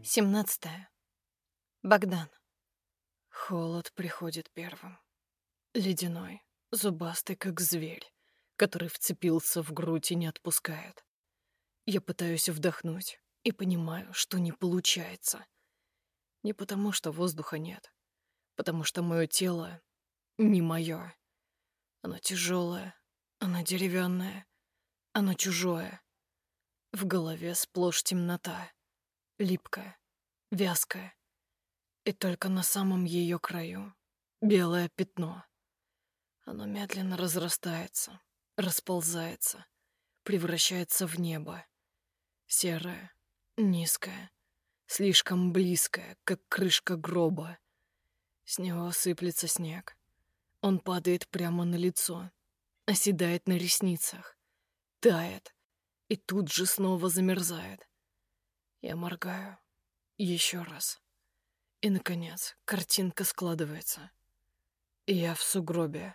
17. Богдан. Холод приходит первым. Ледяной, зубастый, как зверь, который вцепился в грудь и не отпускает. Я пытаюсь вдохнуть и понимаю, что не получается. Не потому, что воздуха нет, потому что мое тело не мое. Оно тяжелое, оно деревянное, оно чужое. В голове сплошь темнота, липкая, вязкая. И только на самом ее краю белое пятно. Оно медленно разрастается, расползается, превращается в небо. Серое, низкое, слишком близкое, как крышка гроба. С него сыплется снег. Он падает прямо на лицо, оседает на ресницах, тает и тут же снова замерзает. Я моргаю еще раз. И, наконец, картинка складывается. И я в сугробе.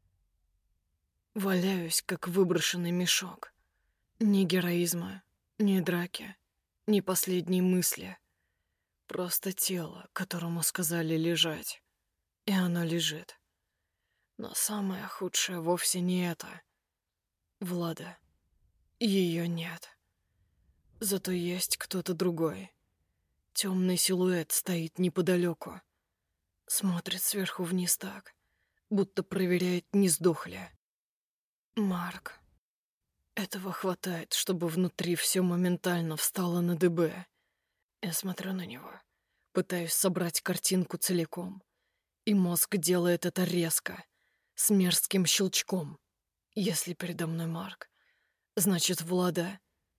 Валяюсь, как выброшенный мешок. Ни героизма, ни драки, ни последней мысли. Просто тело, которому сказали лежать. И оно лежит. Но самое худшее вовсе не это. Влада. Ее нет. Зато есть кто-то другой. Темный силуэт стоит неподалеку. Смотрит сверху вниз так, будто проверяет, не сдохли. Марк. Этого хватает, чтобы внутри все моментально встало на дыбы. Я смотрю на него, пытаюсь собрать картинку целиком. И мозг делает это резко, с мерзким щелчком. Если передо мной Марк, значит, Влада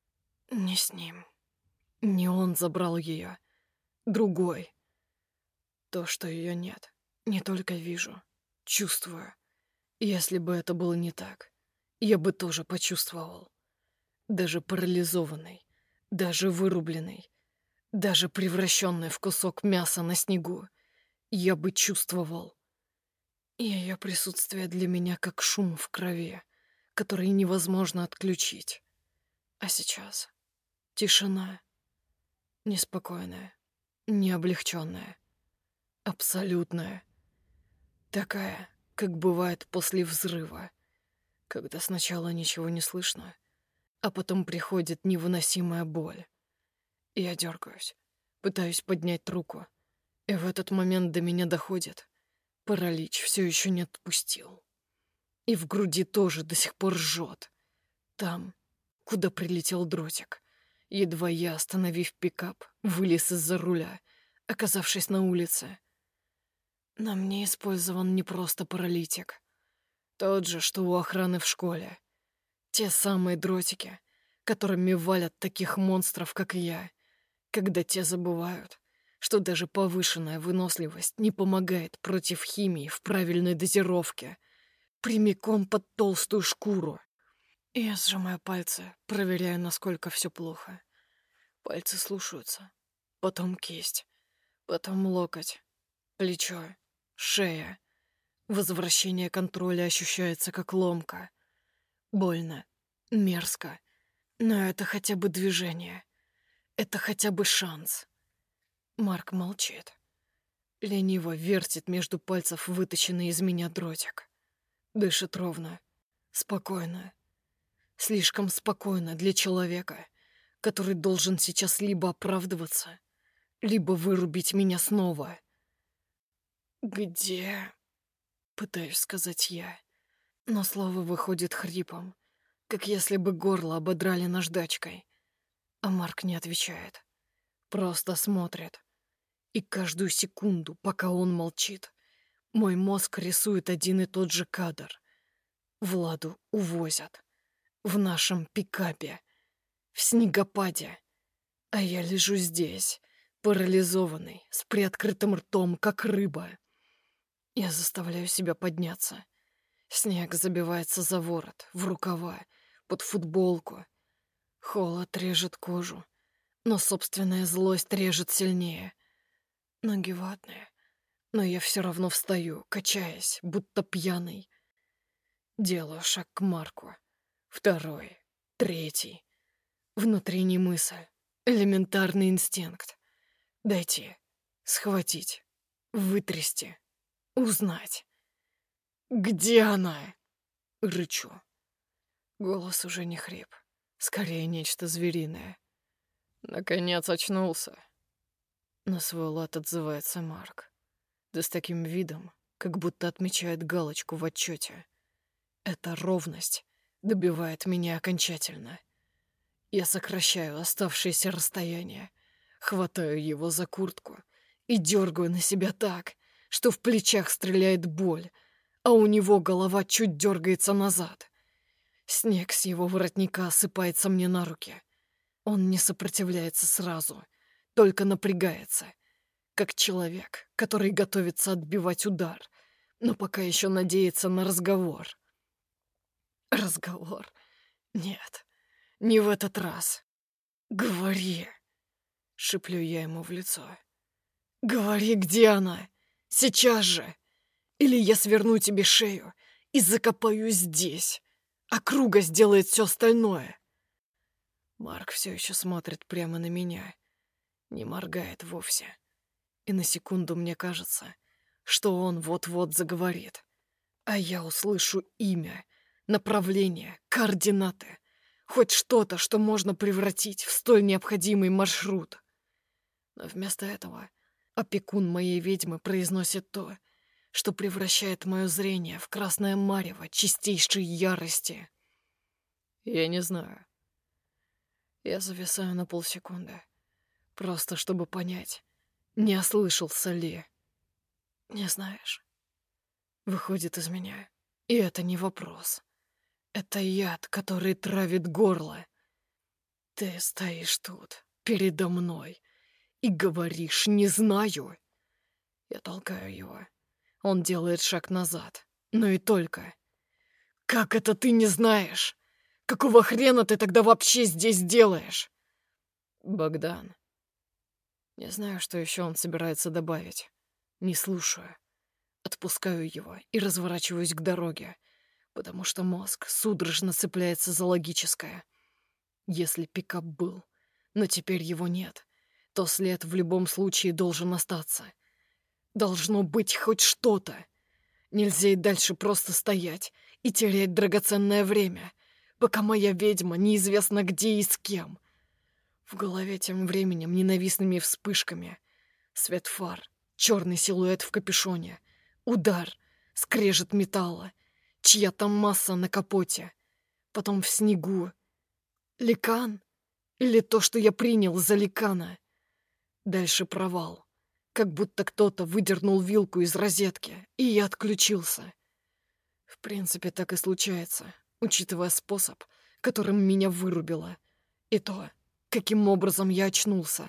не с ним. Не он забрал ее, другой. То, что ее нет, не только вижу, чувствую. Если бы это было не так, я бы тоже почувствовал. Даже парализованный, даже вырубленный, даже превращенный в кусок мяса на снегу, я бы чувствовал. Ее присутствие для меня как шум в крови, который невозможно отключить. А сейчас тишина, неспокойная, необлегченная, абсолютная. Такая, как бывает после взрыва, когда сначала ничего не слышно, а потом приходит невыносимая боль. Я дергаюсь, пытаюсь поднять руку, и в этот момент до меня доходит. Паралич все еще не отпустил. И в груди тоже до сих пор жжет. Там, куда прилетел дротик. Едва я, остановив пикап, вылез из-за руля, оказавшись на улице. На мне использован не просто паралитик. Тот же, что у охраны в школе. Те самые дротики, которыми валят таких монстров, как я, когда те забывают, что даже повышенная выносливость не помогает против химии в правильной дозировке, прямиком под толстую шкуру. Я сжимаю пальцы, проверяя, насколько все плохо. Пальцы слушаются, потом кисть, потом локоть, плечо, шея. Возвращение контроля ощущается как ломка. Больно, мерзко, но это хотя бы движение. Это хотя бы шанс. Марк молчит. Лениво вертит между пальцев вытащенный из меня дротик. Дышит ровно, спокойно. Слишком спокойно для человека, который должен сейчас либо оправдываться, либо вырубить меня снова. «Где?» — пытаюсь сказать я, но слово выходит хрипом, как если бы горло ободрали наждачкой. А Марк не отвечает, просто смотрит. И каждую секунду, пока он молчит, мой мозг рисует один и тот же кадр. Владу увозят. В нашем пикапе. В снегопаде. А я лежу здесь, парализованный, с приоткрытым ртом, как рыба. Я заставляю себя подняться. Снег забивается за ворот, в рукава, под футболку. Холод режет кожу, но собственная злость режет сильнее. Ноги ватные, но я все равно встаю, качаясь, будто пьяный. Делаю шаг к Марку. Второй, третий. Внутренний мысль, элементарный инстинкт. Дойти, схватить, вытрясти, узнать. «Где она?» — рычу. Голос уже не хрип, скорее нечто звериное. «Наконец очнулся!» На свой лад отзывается Марк. Да с таким видом, как будто отмечает галочку в отчете. Эта ровность добивает меня окончательно. Я сокращаю оставшееся расстояние, хватаю его за куртку и дергаю на себя так, что в плечах стреляет боль, а у него голова чуть дергается назад. Снег с его воротника осыпается мне на руки. Он не сопротивляется сразу, только напрягается, как человек, который готовится отбивать удар, но пока еще надеется на разговор. Разговор? Нет, не в этот раз. «Говори!» — шеплю я ему в лицо. «Говори, где она? Сейчас же! Или я сверну тебе шею и закопаю здесь. Округа сделает все остальное». Марк все еще смотрит прямо на меня, не моргает вовсе. И на секунду мне кажется, что он вот-вот заговорит. А я услышу имя, направление, координаты. Хоть что-то, что можно превратить в столь необходимый маршрут. Но вместо этого опекун моей ведьмы произносит то, что превращает мое зрение в красное марево чистейшей ярости. Я не знаю. Я зависаю на полсекунды, просто чтобы понять, не ослышался ли. Не знаешь. Выходит из меня, и это не вопрос. Это яд, который травит горло. Ты стоишь тут, передо мной, и говоришь «не знаю». Я толкаю его. Он делает шаг назад, но и только. «Как это ты не знаешь? Какого хрена ты тогда вообще здесь делаешь?» «Богдан». Не знаю, что еще он собирается добавить. Не слушаю. Отпускаю его и разворачиваюсь к дороге, потому что мозг судорожно цепляется за логическое. Если пикап был, но теперь его нет, то след в любом случае должен остаться. Должно быть хоть что-то. Нельзя и дальше просто стоять и терять драгоценное время, пока моя ведьма неизвестно где и с кем. В голове тем временем ненавистными вспышками. Свет фар, черный силуэт в капюшоне, удар, скрежет металла, чья-то масса на капоте, потом в снегу. Ликан? Или то, что я принял за ликана? Дальше провал. Как будто кто-то выдернул вилку из розетки, и я отключился. В принципе, так и случается, учитывая способ, которым меня вырубило, и то, каким образом я очнулся.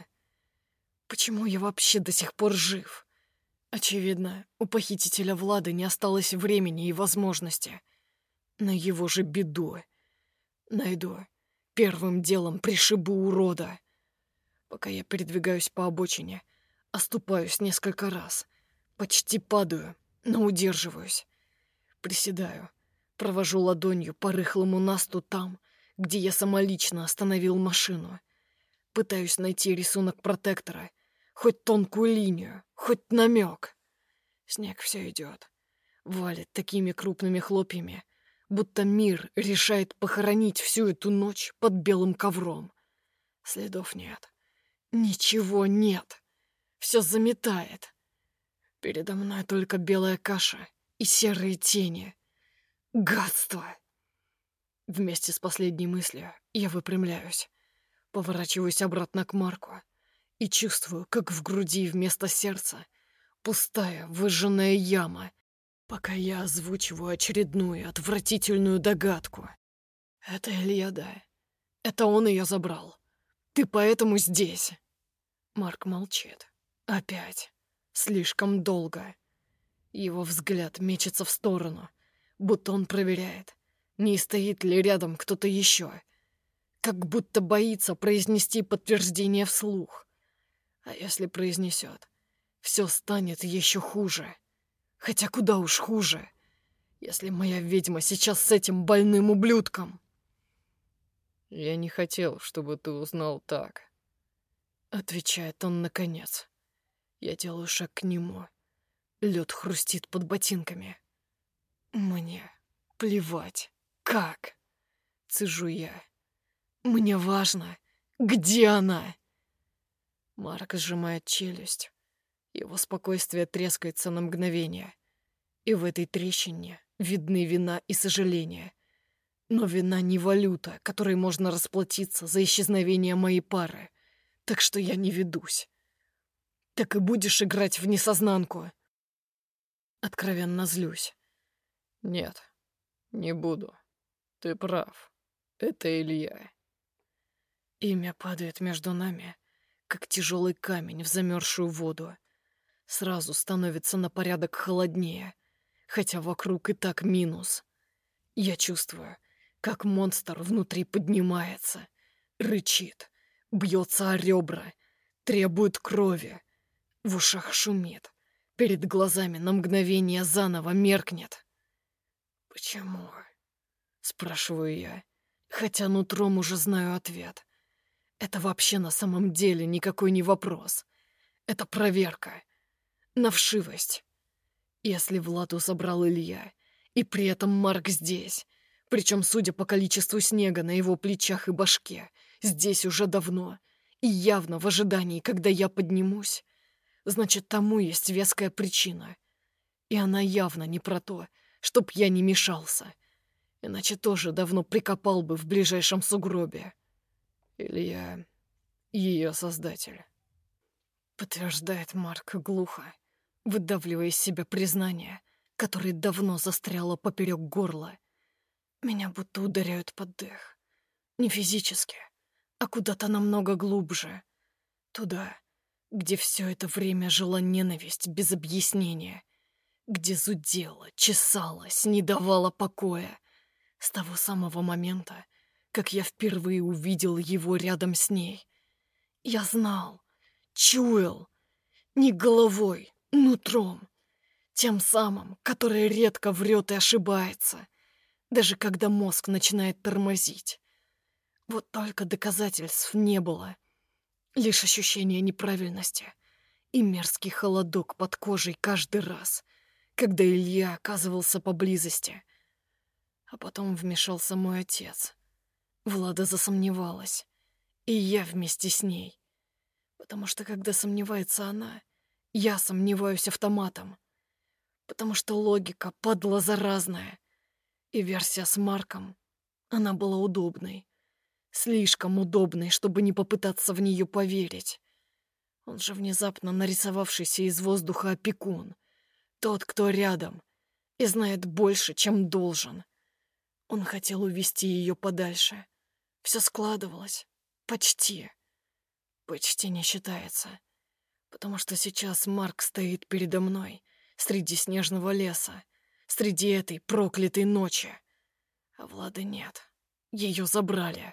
Почему я вообще до сих пор жив? Очевидно, у похитителя Влада не осталось времени и возможности. На его же беду. Найду. Первым делом пришибу урода. Пока я передвигаюсь по обочине, оступаюсь несколько раз. Почти падаю, но удерживаюсь. Приседаю. Провожу ладонью по рыхлому насту там, где я самолично остановил машину. Пытаюсь найти рисунок протектора, хоть тонкую линию, хоть намек. Снег все идет. Валит такими крупными хлопьями, будто мир решает похоронить всю эту ночь под белым ковром. Следов нет. Ничего нет. Все заметает. Передо мной только белая каша и серые тени. Гадство! Вместе с последней мыслью я выпрямляюсь, поворачиваюсь обратно к Марку и чувствую, как в груди вместо сердца пустая выжженная яма, пока я озвучиваю очередную отвратительную догадку. Это Ильяда. Это он ее забрал. Ты поэтому здесь. Марк молчит. Опять. Слишком долго. Его взгляд мечется в сторону, будто он проверяет, не стоит ли рядом кто-то еще. Как будто боится произнести подтверждение вслух. А если произнесет, все станет еще хуже. Хотя куда уж хуже, если моя ведьма сейчас с этим больным ублюдком. «Я не хотел, чтобы ты узнал так», — отвечает он наконец. Я делаю шаг к нему. Лед хрустит под ботинками. Мне плевать. Как? Цежу я. Мне важно, где она? Марк сжимает челюсть. Его спокойствие трескается на мгновение. И в этой трещине видны вина и сожаление. Но вина не валюта, которой можно расплатиться за исчезновение моей пары. Так что я не ведусь. Так и будешь играть в несознанку. Откровенно злюсь. Нет, не буду. Ты прав. Это Илья. Имя падает между нами, как тяжелый камень в замерзшую воду. Сразу становится на порядок холоднее, хотя вокруг и так минус. Я чувствую, как монстр внутри поднимается, рычит, бьется о ребра, требует крови. В ушах шумит, перед глазами на мгновение заново меркнет. «Почему?» — спрашиваю я, хотя нутром уже знаю ответ. Это вообще на самом деле никакой не вопрос. Это проверка. На вшивость. Если Владу забрал Илья, и при этом Марк здесь, причем, судя по количеству снега на его плечах и башке, здесь уже давно, и явно в ожидании, когда я поднимусь, значит, тому есть веская причина. И она явно не про то, чтоб я не мешался, иначе тоже давно прикопал бы в ближайшем сугробе. Илья — ее создатель. Подтверждает Марк глухо, выдавливая из себя признание, которое давно застряло поперек горла. Меня будто ударяют под дых. Не физически, а куда-то намного глубже. Туда, где все это время жила ненависть без объяснения, где зудела, чесалась, не давала покоя. С того самого момента, как я впервые увидел его рядом с ней. Я знал, чуял, не головой, нутром, тем самым, который редко врет и ошибается, даже когда мозг начинает тормозить. Вот только доказательств не было, лишь ощущение неправильности и мерзкий холодок под кожей каждый раз, когда Илья оказывался поблизости. А потом вмешался мой отец. Влада засомневалась, и я вместе с ней. Потому что, когда сомневается она, я сомневаюсь автоматом. Потому что логика падла заразная. И версия с Марком, она была удобной. Слишком удобной, чтобы не попытаться в нее поверить. Он же внезапно нарисовавшийся из воздуха опекун. Тот, кто рядом и знает больше, чем должен. Он хотел увести ее подальше. Все складывалось. Почти. Почти не считается. Потому что сейчас Марк стоит передо мной, среди снежного леса, среди этой проклятой ночи. А Влады нет. Ее забрали.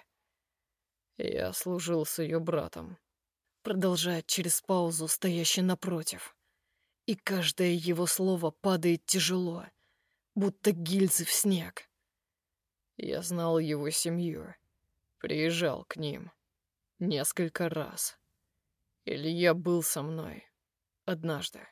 Я служил с ее братом. Продолжает через паузу стоящий напротив. И каждое его слово падает тяжело, будто гильзы в снег. Я знал его семью. Приезжал к ним. Несколько раз. Илья был со мной. Однажды.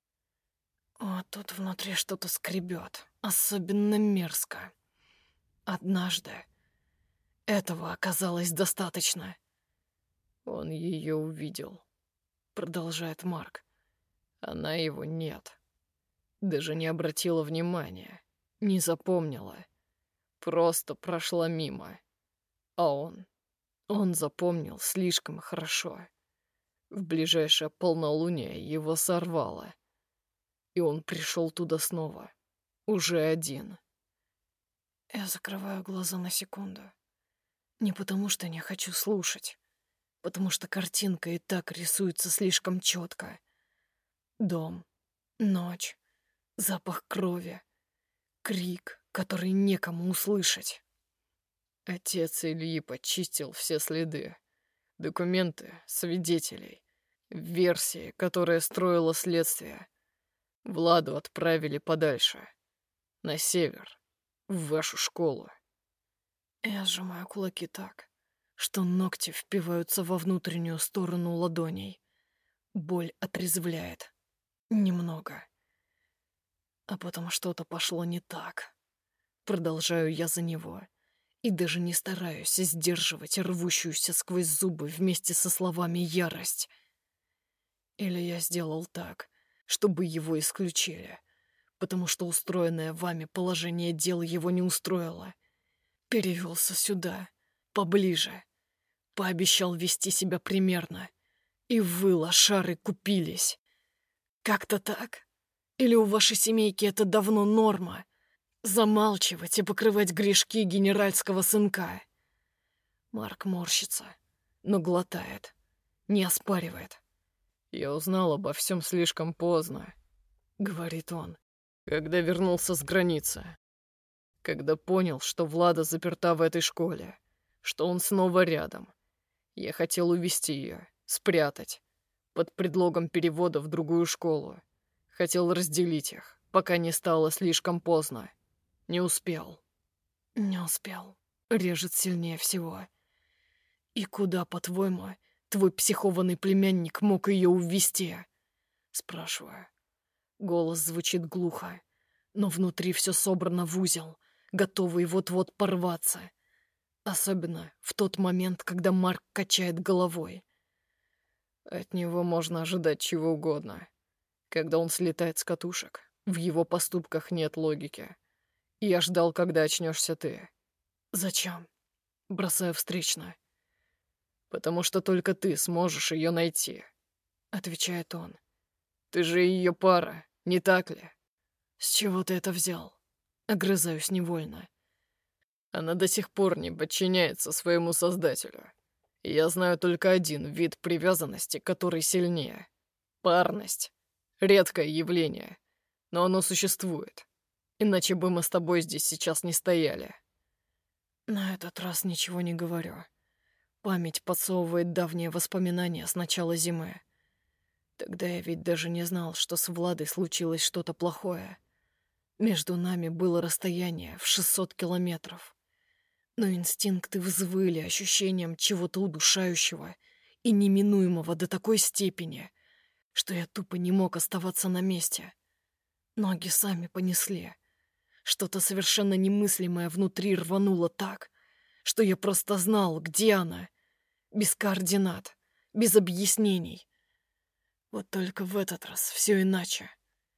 О, тут внутри что-то скребет. Особенно мерзко. Однажды. Этого оказалось достаточно. Он ее увидел. Продолжает Марк. Она его нет. Даже не обратила внимания. Не запомнила. Просто прошла мимо. А он запомнил слишком хорошо. В ближайшее полнолуние его сорвало. И он пришел туда снова. Уже один. Я закрываю глаза на секунду. Не потому что не хочу слушать. Потому что картинка и так рисуется слишком четко. Дом, ночь, запах крови, крик, который некому услышать. Отец Ильи почистил все следы. Документы свидетелей. Версии, которая строила следствие. Владу отправили подальше. На север. В вашу школу. Я сжимаю кулаки так, что ногти впиваются во внутреннюю сторону ладоней. Боль отрезвляет. Немного. А потом что-то пошло не так. Продолжаю я за него. И даже не стараюсь сдерживать рвущуюся сквозь зубы вместе со словами ярость. Или я сделал так, чтобы его исключили, потому что устроенное вами положение дел его не устроило. Перевелся сюда, поближе. Пообещал вести себя примерно. И вы, лошары, купились. Как-то так? Или у вашей семейки это давно норма? Замалчивать и покрывать грешки генеральского сынка? Марк морщится, но глотает, не оспаривает. «Я узнал обо всем слишком поздно», — говорит он, «когда вернулся с границы. Когда понял, что Влада заперта в этой школе, что он снова рядом. Я хотел увезти ее, спрятать, под предлогом перевода в другую школу. Хотел разделить их, пока не стало слишком поздно. Не успел». «Не успел». Режет сильнее всего. «И куда, по-твоему, твой психованный племянник мог ее увезти?» Спрашиваю. Голос звучит глухо, но внутри все собрано в узел, готовый вот-вот порваться. Особенно в тот момент, когда Марк качает головой. От него можно ожидать чего угодно. Когда он слетает с катушек, в его поступках нет логики. Я ждал, когда очнешься ты. «Зачем?» Бросаю встречно. «Потому что только ты сможешь ее найти», — отвечает он. «Ты же ее пара, не так ли?» «С чего ты это взял?» Огрызаюсь невольно. Она до сих пор не подчиняется своему создателю. И я знаю только один вид привязанности, который сильнее. Парность. Редкое явление. Но оно существует. Иначе бы мы с тобой здесь сейчас не стояли. На этот раз ничего не говорю. Память подсовывает давние воспоминания с начала зимы. Тогда я ведь даже не знал, что с Владой случилось что-то плохое. Между нами было расстояние в 600 километров. Но инстинкты взвыли ощущением чего-то удушающего и неминуемого до такой степени, что я тупо не мог оставаться на месте. Ноги сами понесли. Что-то совершенно немыслимое внутри рвануло так, что я просто знал, где она. Без координат, без объяснений. Вот только в этот раз все иначе.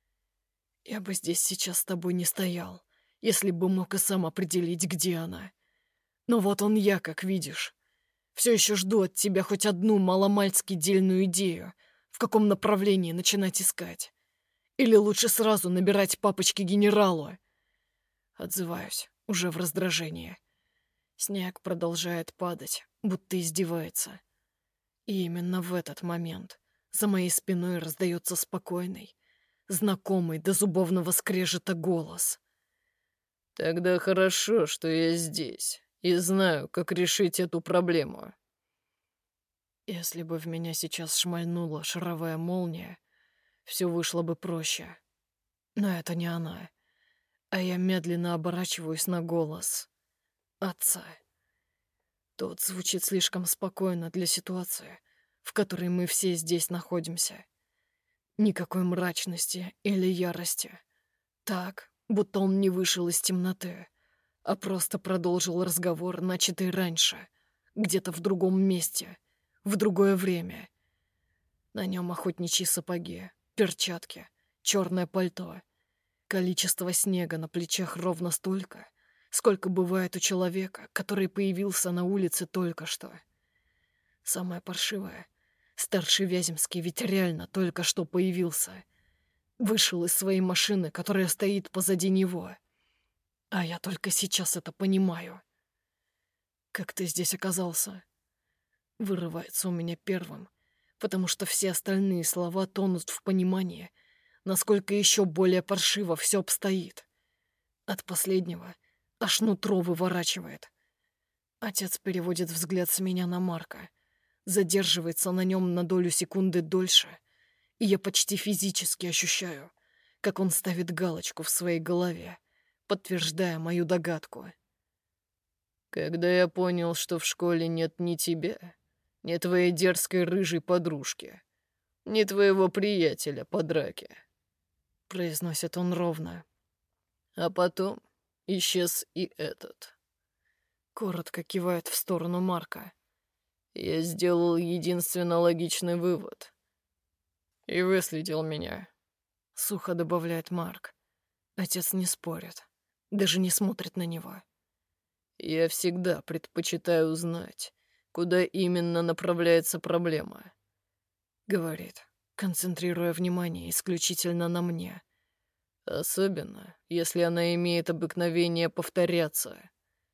Я бы здесь сейчас с тобой не стоял, если бы мог и сам определить, где она. Но вот он я, как видишь. Все еще жду от тебя хоть одну маломальски дельную идею, в каком направлении начинать искать. Или лучше сразу набирать папочки генералу. Отзываюсь, уже в раздражении. Снег продолжает падать, будто издевается. И именно в этот момент за моей спиной раздается спокойный, знакомый до зубовного скрежета голос. «Тогда хорошо, что я здесь и знаю, как решить эту проблему». Если бы в меня сейчас шмальнула шаровая молния, все вышло бы проще. Но это не она. А я медленно оборачиваюсь на голос отца. Тот звучит слишком спокойно для ситуации, в которой мы все здесь находимся. Никакой мрачности или ярости. Так, будто он не вышел из темноты, а просто продолжил разговор, начатый раньше, где-то в другом месте, в другое время. На нем охотничьи сапоги, перчатки, черное пальто. Количество снега на плечах ровно столько, сколько бывает у человека, который появился на улице только что. Самое паршивое — старший Вяземский ведь реально только что появился. Вышел из своей машины, которая стоит позади него. А я только сейчас это понимаю. «Как ты здесь оказался?» Вырывается у меня первым, потому что все остальные слова тонут в понимании, насколько еще более паршиво все обстоит. От последнего аж нутро выворачивает. Отец переводит взгляд с меня на Марка, задерживается на нем на долю секунды дольше, и я почти физически ощущаю, как он ставит галочку в своей голове, подтверждая мою догадку. «Когда я понял, что в школе нет ни тебя, ни твоей дерзкой рыжей подружки, не твоего приятеля по драке», — произносит он ровно. «А потом исчез и этот». Коротко кивает в сторону Марка. «Я сделал единственно логичный вывод. И выследил меня», — сухо добавляет Марк. Отец не спорит, даже не смотрит на него. «Я всегда предпочитаю знать, куда именно направляется проблема», — говорит, концентрируя внимание исключительно на мне. «Особенно, если она имеет обыкновение повторяться».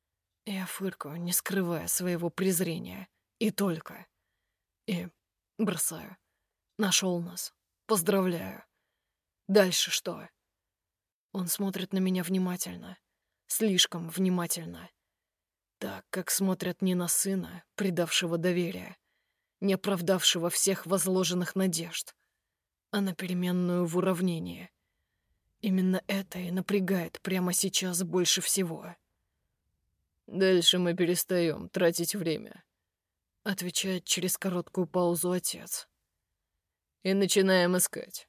Я фыркаю, не скрывая своего презрения. И только. И бросаю. Нашел нас. Поздравляю. Дальше что? Он смотрит на меня внимательно. Слишком внимательно. Так, как смотрят не на сына, предавшего доверие, не оправдавшего всех возложенных надежд, а на переменную в уравнении. Именно это и напрягает прямо сейчас больше всего. «Дальше мы перестаем тратить время», — отвечает через короткую паузу отец. «И начинаем искать».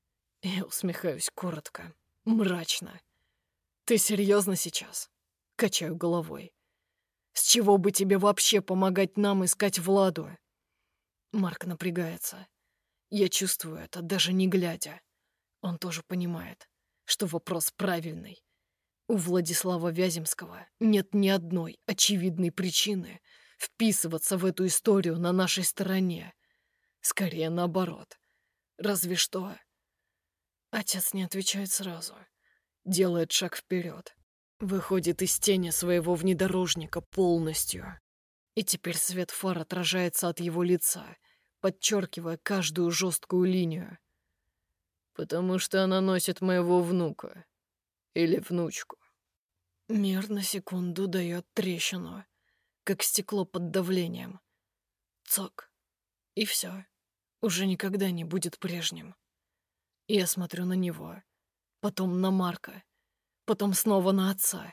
Я усмехаюсь коротко, мрачно. «Ты серьезно сейчас?» — качаю головой. «С чего бы тебе вообще помогать нам искать Владу?» Марк напрягается. Я чувствую это, даже не глядя. Он тоже понимает, что вопрос правильный. У Владислава Вяземского нет ни одной очевидной причины вписываться в эту историю на нашей стороне. Скорее наоборот. Разве что... Отец не отвечает сразу. Делает шаг вперед. Выходит из тени своего внедорожника полностью. И теперь свет фар отражается от его лица, подчеркивая каждую жесткую линию. «Потому что она носит моего внука. Или внучку». Мир на секунду дает трещину, как стекло под давлением. Цок. И все. Уже никогда не будет прежним. Я смотрю на него, потом на Марка, потом снова на отца.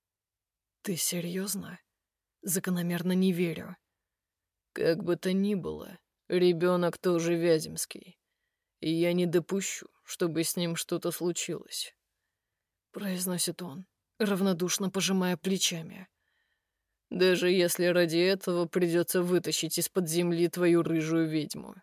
«Ты серьезно?» Закономерно не верю. «Как бы то ни было, ребенок тоже Вяземский, и я не допущу, чтобы с ним что-то случилось», — произносит он, равнодушно пожимая плечами. «Даже если ради этого придется вытащить из-под земли твою рыжую ведьму».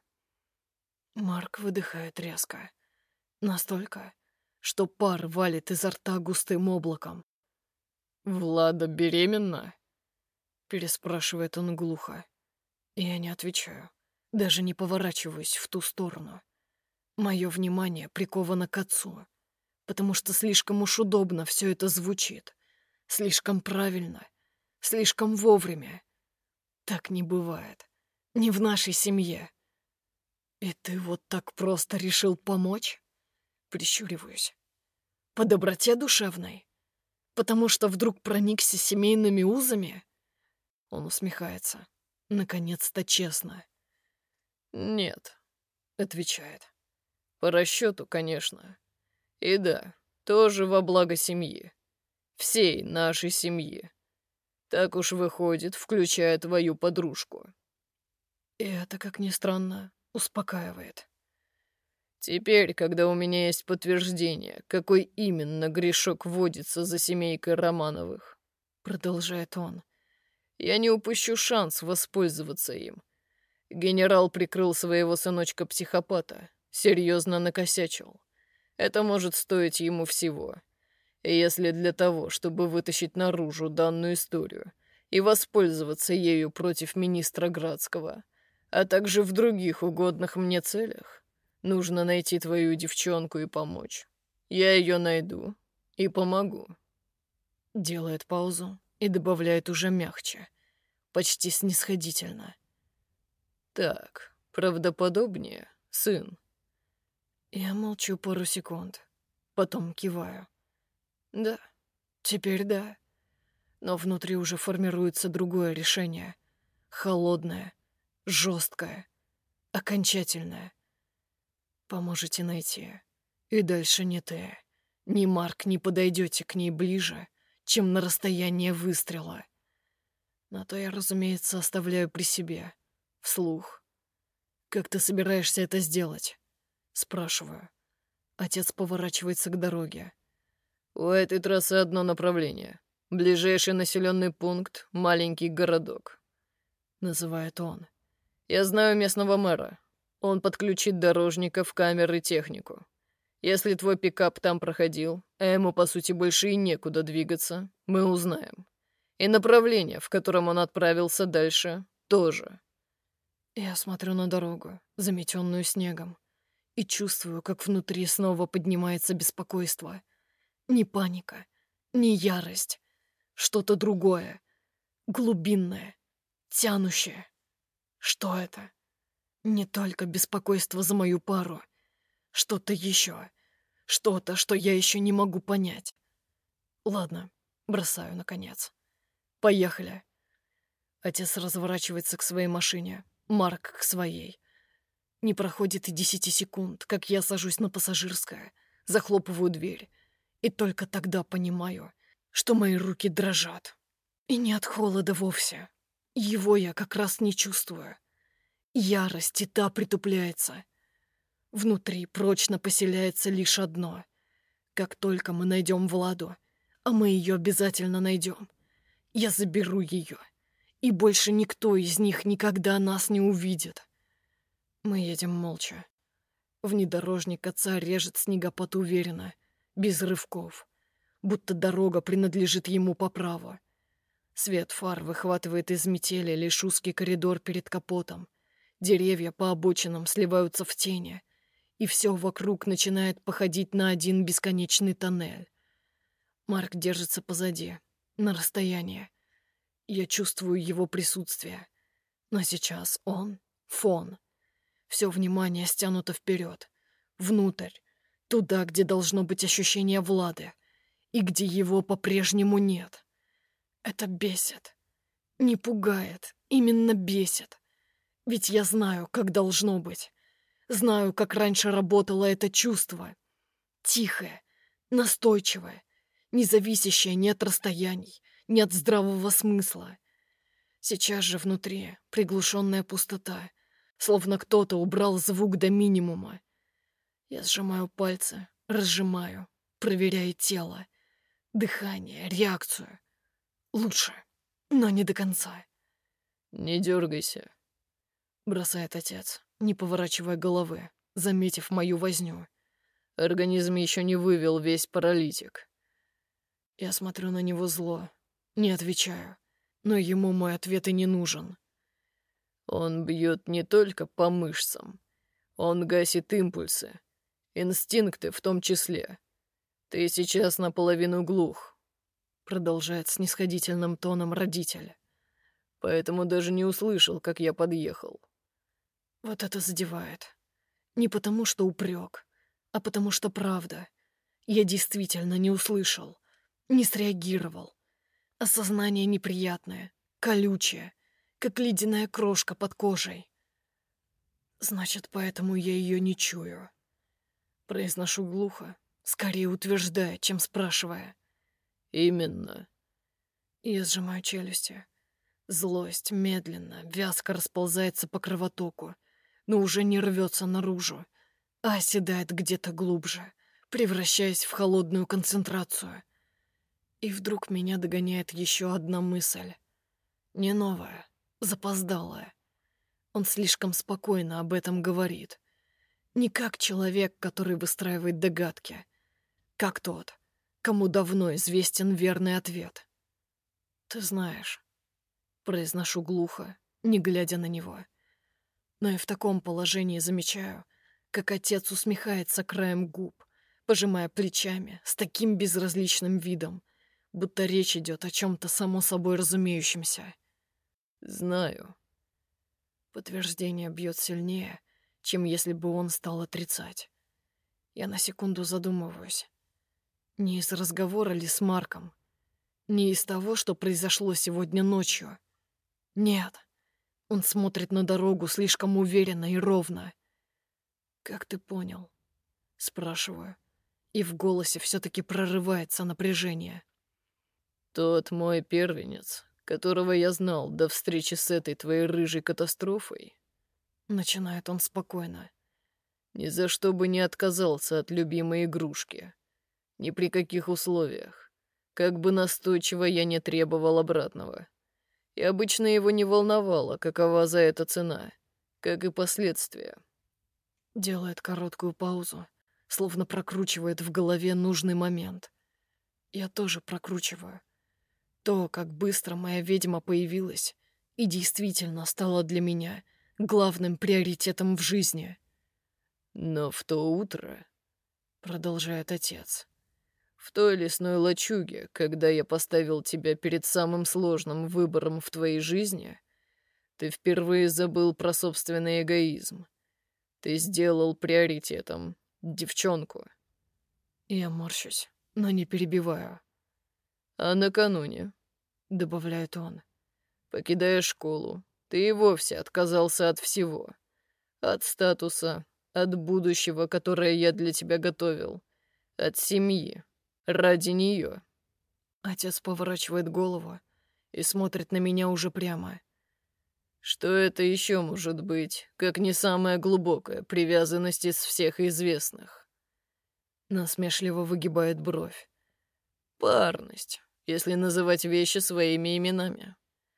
Марк выдыхает резко. Настолько, что пар валит изо рта густым облаком. «Влада беременна?» — переспрашивает он глухо. Я не отвечаю, даже не поворачиваюсь в ту сторону. Мое внимание приковано к отцу, потому что слишком уж удобно все это звучит. Слишком правильно, слишком вовремя. Так не бывает. Не в нашей семье. «И ты вот так просто решил помочь?» Прищуриваюсь. «По доброте душевной? Потому что вдруг проникся семейными узами?» Он усмехается. Наконец-то честно. «Нет», — отвечает. «По расчету, конечно. И да, тоже во благо семьи. Всей нашей семьи. Так уж выходит, включая твою подружку». И это, как ни странно, успокаивает. «Теперь, когда у меня есть подтверждение, какой именно грешок водится за семейкой Романовых», — продолжает он, — «я не упущу шанс воспользоваться им. Генерал прикрыл своего сыночка-психопата, серьезно накосячил. Это может стоить ему всего. И если для того, чтобы вытащить наружу данную историю и воспользоваться ею против министра Градского, а также в других угодных мне целях, нужно найти твою девчонку и помочь. Я ее найду и помогу». Делает паузу и добавляет уже мягче, почти снисходительно. «Так, правдоподобнее, сын?» Я молчу пару секунд, потом киваю. «Да, теперь да». Но внутри уже формируется другое решение. Холодное, жесткое, окончательное. Поможете найти. И дальше не ты, ни Марк не подойдете к ней ближе, чем на расстояние выстрела. Но то я, разумеется, оставляю при себе, вслух. «Как ты собираешься это сделать?» Спрашиваю. Отец поворачивается к дороге. «У этой трассы одно направление. Ближайший населенный пункт — маленький городок», — называет он. «Я знаю местного мэра. Он подключит дорожников, камеры, технику. Если твой пикап там проходил, а ему, по сути, больше и некуда двигаться, мы узнаем. И направление, в котором он отправился дальше, тоже». Я смотрю на дорогу, заметенную снегом, и чувствую, как внутри снова поднимается беспокойство. Не паника, не ярость, что-то другое, глубинное, тянущее. Что это? Не только беспокойство за мою пару. Что-то еще. Что-то, что я еще не могу понять. Ладно, бросаю, наконец. Поехали. Отец разворачивается к своей машине, Марк к своей. Не проходит и 10 секунд, как я сажусь на пассажирское, захлопываю дверь. И только тогда понимаю, что мои руки дрожат. И не от холода вовсе. Его я как раз не чувствую. Ярость и та притупляется. Внутри прочно поселяется лишь одно. Как только мы найдем Владу, а мы ее обязательно найдем, я заберу ее, и больше никто из них никогда нас не увидит. Мы едем молча. Внедорожник отца режет снегопад уверенно, без рывков, будто дорога принадлежит ему по праву. Свет фар выхватывает из метели лишь узкий коридор перед капотом. Деревья по обочинам сливаются в тени, и все вокруг начинает походить на один бесконечный тоннель. Марк держится позади, на расстоянии. Я чувствую его присутствие, но сейчас он — фон. Все внимание стянуто вперед, внутрь, туда, где должно быть ощущение Влады, и где его по-прежнему нет. Это бесит. Не пугает, именно бесит. Ведь я знаю, как должно быть. Знаю, как раньше работало это чувство. Тихое, настойчивое, не зависящее ни от расстояний, ни от здравого смысла. Сейчас же внутри приглушенная пустота, словно кто-то убрал звук до минимума. Я сжимаю пальцы, разжимаю, проверяя тело, дыхание, реакцию. Лучше, но не до конца. «Не дергайся», — бросает отец, не поворачивая головы, заметив мою возню. Организм еще не вывел весь паралитик. Я смотрю на него зло, не отвечаю, но ему мой ответ и не нужен. Он бьет не только по мышцам. Он гасит импульсы, инстинкты в том числе. Ты сейчас наполовину глух, продолжает снисходительным тоном родитель. Поэтому даже не услышал, как я подъехал. Вот это задевает. Не потому, что упрек, а потому что правда. Я действительно не услышал, не среагировал. Осознание неприятное, колючее, как ледяная крошка под кожей. Значит, поэтому я ее не чую. Произношу глухо, скорее утверждая, чем спрашивая. Именно. Я сжимаю челюсти. Злость медленно, вязко расползается по кровотоку, но уже не рвется наружу, а оседает где-то глубже, превращаясь в холодную концентрацию. И вдруг меня догоняет еще одна мысль. Не новая, запоздалая. Он слишком спокойно об этом говорит. Не как человек, который выстраивает догадки. Как тот, кому давно известен верный ответ. «Ты знаешь», — произношу глухо, не глядя на него. Но и в таком положении замечаю, как отец усмехается краем губ, пожимая плечами с таким безразличным видом, будто речь идет о чем-то само собой разумеющемся. «Знаю». Подтверждение бьет сильнее, чем если бы он стал отрицать. Я на секунду задумываюсь. Не из разговора ли с Марком? Не из того, что произошло сегодня ночью? Нет. Он смотрит на дорогу слишком уверенно и ровно. «Как ты понял?» — спрашиваю. И в голосе все-таки прорывается напряжение. «Тот мой первенец, которого я знал до встречи с этой твоей рыжей катастрофой, Начинает он спокойно. Ни за что бы не отказался от любимой игрушки. Ни при каких условиях. Как бы настойчиво я не требовал обратного. И обычно его не волновало, какова за это цена, как и последствия. Делает короткую паузу, словно прокручивает в голове нужный момент. Я тоже прокручиваю. То, как быстро моя ведьма появилась и действительно стала для меня главным приоритетом в жизни. Но в то утро, Продолжает отец, в той лесной лачуге, когда я поставил тебя перед самым сложным выбором в твоей жизни, ты впервые забыл про собственный эгоизм. Ты сделал приоритетом девчонку. я морщусь, но не перебиваю. А накануне, Добавляет он. покидая школу, ты и вовсе отказался от всего. От статуса, от будущего, которое я для тебя готовил, от семьи, ради нее. Отец поворачивает голову и смотрит на меня уже прямо. Что это еще может быть, как не самая глубокая привязанность из всех известных? Насмешливо выгибает бровь. Парность, если называть вещи своими именами.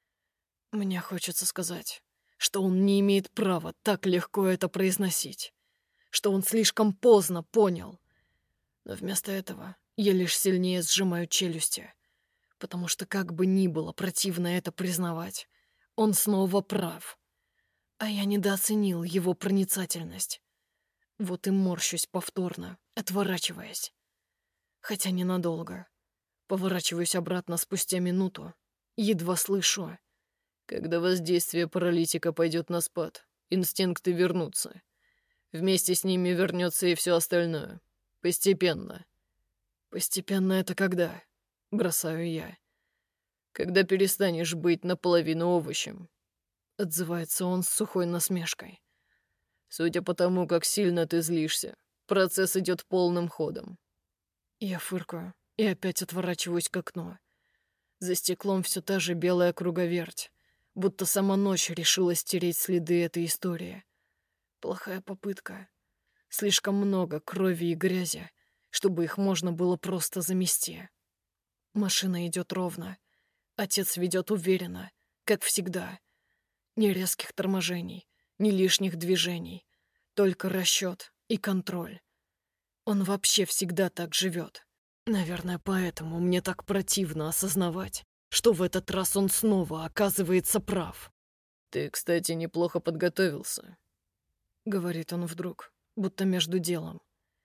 Мне хочется сказать, что он не имеет права так легко это произносить, что он слишком поздно понял. Но вместо этого я лишь сильнее сжимаю челюсти, потому что как бы ни было противно это признавать, он снова прав. А я недооценил его проницательность. Вот и морщусь повторно, отворачиваясь. Хотя ненадолго. Поворачиваюсь обратно спустя минуту. Едва слышу. Когда воздействие паралитика пойдет на спад, инстинкты вернутся. Вместе с ними вернется и все остальное. Постепенно. Постепенно это когда? Бросаю я. Когда перестанешь быть наполовину овощем. Отзывается он с сухой насмешкой. Судя по тому, как сильно ты злишься, процесс идет полным ходом. Я фыркаю и опять отворачиваюсь к окну. За стеклом все та же белая круговерть, будто сама ночь решила стереть следы этой истории. Плохая попытка. Слишком много крови и грязи, чтобы их можно было просто замести. Машина идет ровно. Отец ведет уверенно, как всегда. Ни резких торможений, ни лишних движений. Только расчет и контроль. Он вообще всегда так живет. Наверное, поэтому мне так противно осознавать, что в этот раз он снова оказывается прав. Ты, кстати, неплохо подготовился. Говорит он вдруг, будто между делом.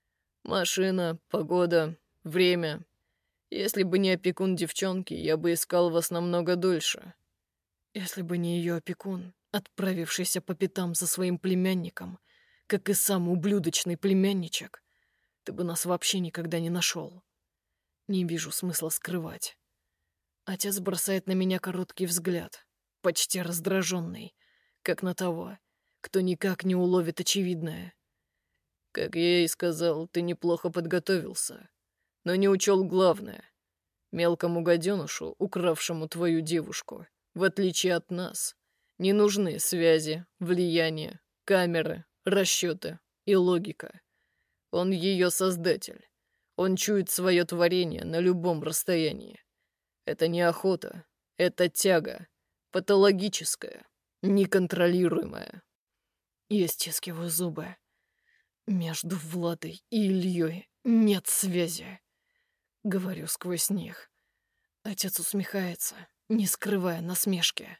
Машина, погода, время. Если бы не опекун девчонки, я бы искал вас намного дольше. Если бы не ее опекун, отправившийся по пятам за своим племянником, как и сам ублюдочный племянничек, ты бы нас вообще никогда не нашел. Не вижу смысла скрывать. Отец бросает на меня короткий взгляд, почти раздраженный, как на того, кто никак не уловит очевидное. Как я и сказал, ты неплохо подготовился, но не учел главное. Мелкому гаденышу, укравшему твою девушку, в отличие от нас, не нужны связи, влияние, камеры, расчеты и логика. Он ее создатель. Он чует свое творение на любом расстоянии. Это не охота, это тяга, патологическая, неконтролируемая. Я стискиваю зубы. Между Владой и Ильей нет связи. Говорю сквозь них. Отец усмехается, не скрывая насмешки.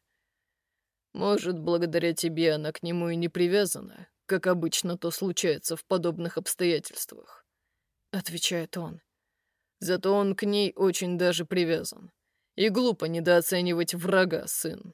Может, благодаря тебе она к нему и не привязана, как обычно то случается в подобных обстоятельствах. Отвечает он. Зато он к ней очень даже привязан. И глупо недооценивать врага, сын.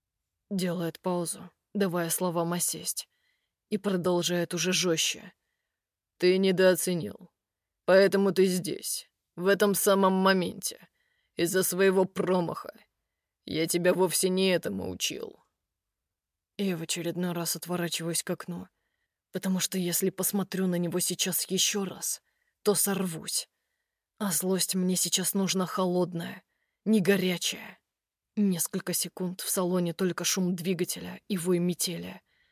Делает паузу, давая словам осесть. И продолжает уже жестче. Ты недооценил. Поэтому ты здесь, в этом самом моменте, из-за своего промаха. Я тебя вовсе не этому учил. Я в очередной раз отворачиваюсь к окну, потому что если посмотрю на него сейчас еще раз, то сорвусь. А злость мне сейчас нужна холодная, не горячая. Несколько секунд в салоне только шум двигателя и вой метели.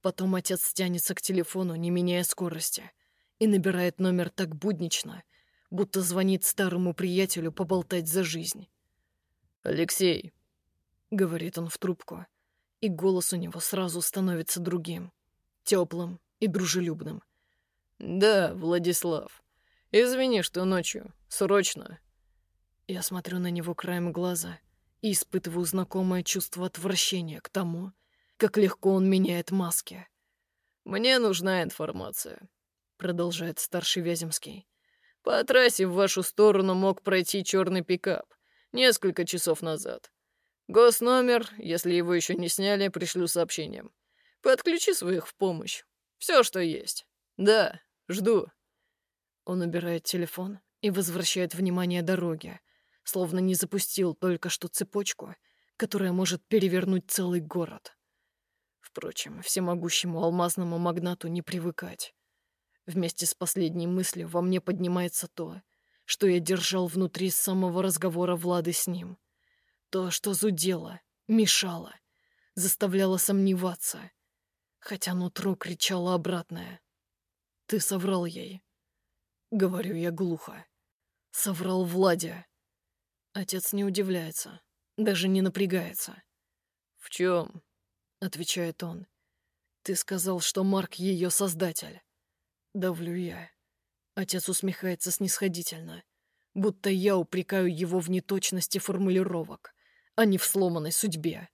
Потом отец тянется к телефону, не меняя скорости, и набирает номер так буднично, будто звонит старому приятелю поболтать за жизнь. «Алексей», — говорит он в трубку, и голос у него сразу становится другим, теплым и дружелюбным. «Да, Владислав. Извини, что ночью. Срочно». Я смотрю на него краем глаза и испытываю знакомое чувство отвращения к тому, как легко он меняет маски. «Мне нужна информация», — продолжает старший Вяземский. «По трассе в вашу сторону мог пройти черный пикап несколько часов назад. Госномер, если его еще не сняли, пришлю сообщением. Подключи своих в помощь. Все, что есть. Да, жду». Он убирает телефон и возвращает внимание дороге, словно не запустил только что цепочку, которая может перевернуть целый город. Впрочем, всемогущему алмазному магнату не привыкать. Вместе с последней мыслью во мне поднимается то, что я держал внутри с самого разговора Влады с ним. То, что зудело, мешало, заставляло сомневаться, хотя нутро кричало обратное. «Ты соврал ей», — говорю я глухо. «Соврал Владе». Отец не удивляется, даже не напрягается. «В чем?» — отвечает он. «Ты сказал, что Марк ее создатель». Давлю я. Отец усмехается снисходительно, будто я упрекаю его в неточности формулировок, а не в сломанной судьбе.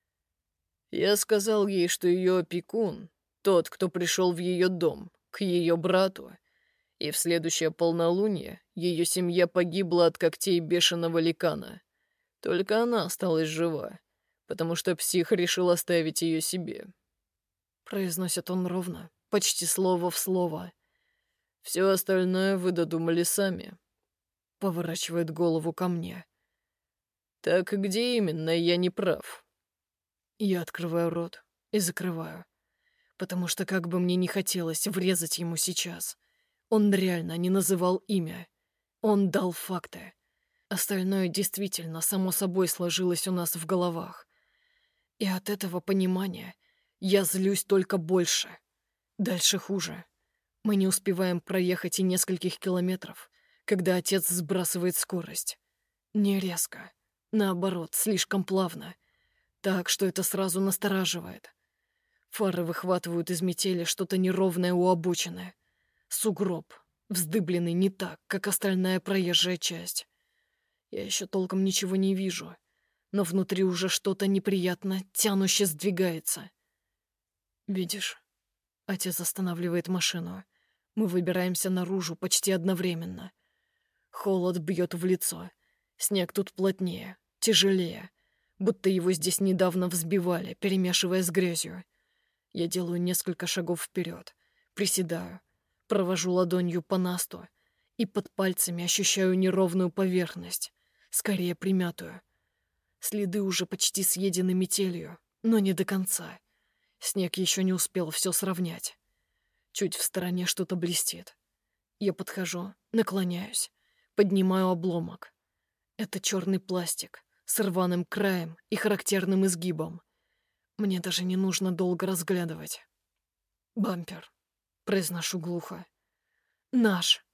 «Я сказал ей, что ее опекун, тот, кто пришел в ее дом, к ее брату, и в следующее полнолуние ее семья погибла от когтей бешеного ликана. Только она осталась жива, потому что псих решил оставить ее себе». Произносит он ровно, почти слово в слово. «Все остальное вы додумали сами». Поворачивает голову ко мне. «Так где именно я не прав?» Я открываю рот и закрываю, потому что как бы мне ни хотелось врезать ему сейчас, он реально не называл имя. Он дал факты. Остальное действительно само собой сложилось у нас в головах. И от этого понимания я злюсь только больше. Дальше хуже. Мы не успеваем проехать и нескольких километров, когда отец сбрасывает скорость. Не резко. Наоборот, слишком плавно. Так что это сразу настораживает. Фары выхватывают из метели что-то неровное у обочины. Сугроб, вздыбленный не так, как остальная проезжая часть. Я еще толком ничего не вижу, но внутри уже что-то неприятно тянуще сдвигается. «Видишь?» Отец останавливает машину. Мы выбираемся наружу почти одновременно. Холод бьет в лицо. Снег тут плотнее, тяжелее, будто его здесь недавно взбивали, перемешивая с грязью. Я делаю несколько шагов вперед, приседаю, провожу ладонью по насту и под пальцами ощущаю неровную поверхность, скорее примятую. Следы уже почти съедены метелью, но не до конца. Снег еще не успел все сравнять. Чуть в стороне что-то блестит. Я подхожу, наклоняюсь, поднимаю обломок. Это черный пластик с рваным краем и характерным изгибом. Мне даже не нужно долго разглядывать. «Бампер», — произношу глухо. «Наш».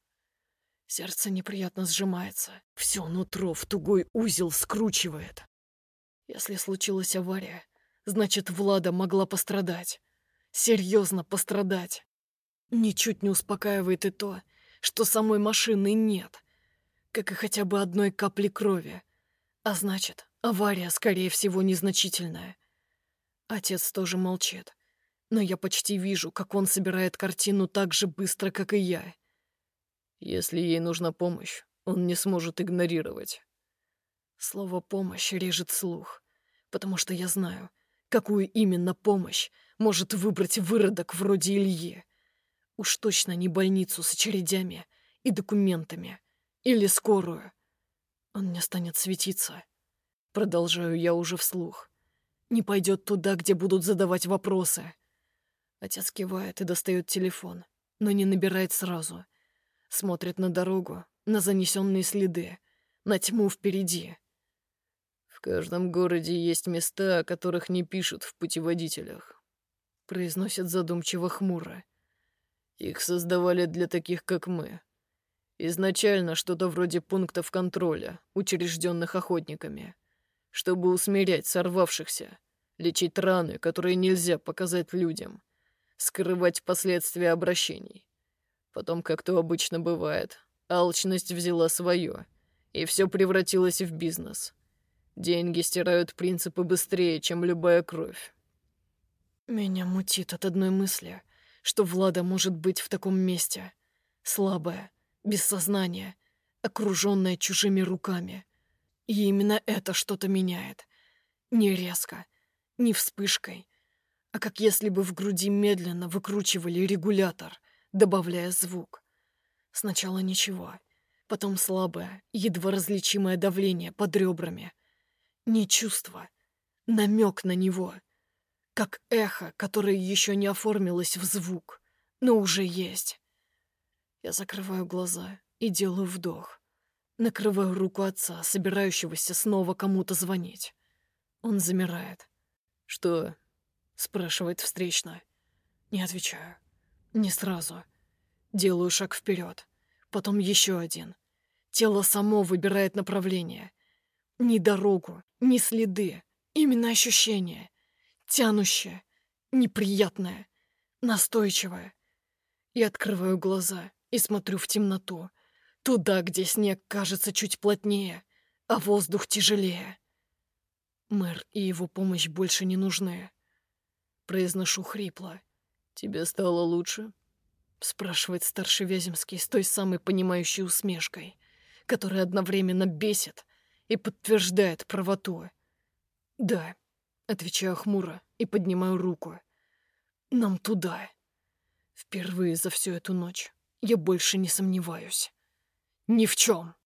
Сердце неприятно сжимается. Все нутро в тугой узел скручивает. Если случилась авария, значит, Влада могла пострадать. Серьезно пострадать. Ничуть не успокаивает и то, что самой машины нет, как и хотя бы одной капли крови. А значит, авария, скорее всего, незначительная. Отец тоже молчит, но я почти вижу, как он собирает картину так же быстро, как и я. «Если ей нужна помощь, он не сможет игнорировать». Слово «помощь» режет слух, потому что я знаю, какую именно помощь может выбрать выродок вроде Ильи. Уж точно не больницу с очередями и документами. Или скорую. Он не станет светиться. Продолжаю я уже вслух. Не пойдет туда, где будут задавать вопросы. Отец кивает и достает телефон, но не набирает сразу. Смотрит на дорогу, на занесенные следы, на тьму впереди. «В каждом городе есть места, о которых не пишут в путеводителях». произносит задумчиво хмуро. Их создавали для таких, как мы. Изначально что-то вроде пунктов контроля, учрежденных охотниками, чтобы усмирять сорвавшихся, лечить раны, которые нельзя показать людям, скрывать последствия обращений. Потом, как то обычно бывает, алчность взяла свое, и все превратилось в бизнес. Деньги стирают принципы быстрее, чем любая кровь. Меня мутит от одной мысли, что Влада может быть в таком месте. Слабая, без сознания, окруженная чужими руками. И именно это что-то меняет. Не резко, не вспышкой, а как если бы в груди медленно выкручивали регулятор, добавляя звук. Сначала ничего, потом слабое, едва различимое давление под ребрами. Не чувство, намек на него. Как эхо, которое еще не оформилось в звук, но уже есть. Я закрываю глаза и делаю вдох. Накрываю руку отца, собирающегося снова кому-то звонить. Он замирает. «Что?» — спрашивает встречно. Не отвечаю. Не сразу. Делаю шаг вперед. Потом еще один. Тело само выбирает направление. Ни дорогу, ни следы. Именно ощущение. Тянущее, неприятное, настойчивое. Я открываю глаза и смотрю в темноту. Туда, где снег кажется чуть плотнее, а воздух тяжелее. Мэр и его помощь больше не нужны. Произношу хрипло. «Тебе стало лучше?» Спрашивает старший Вяземский с той самой понимающей усмешкой, которая одновременно бесит и подтверждает правоту. «Да», — отвечаю хмуро и поднимаю руку. «Нам туда». Впервые за всю эту ночь я больше не сомневаюсь. Ни в чем.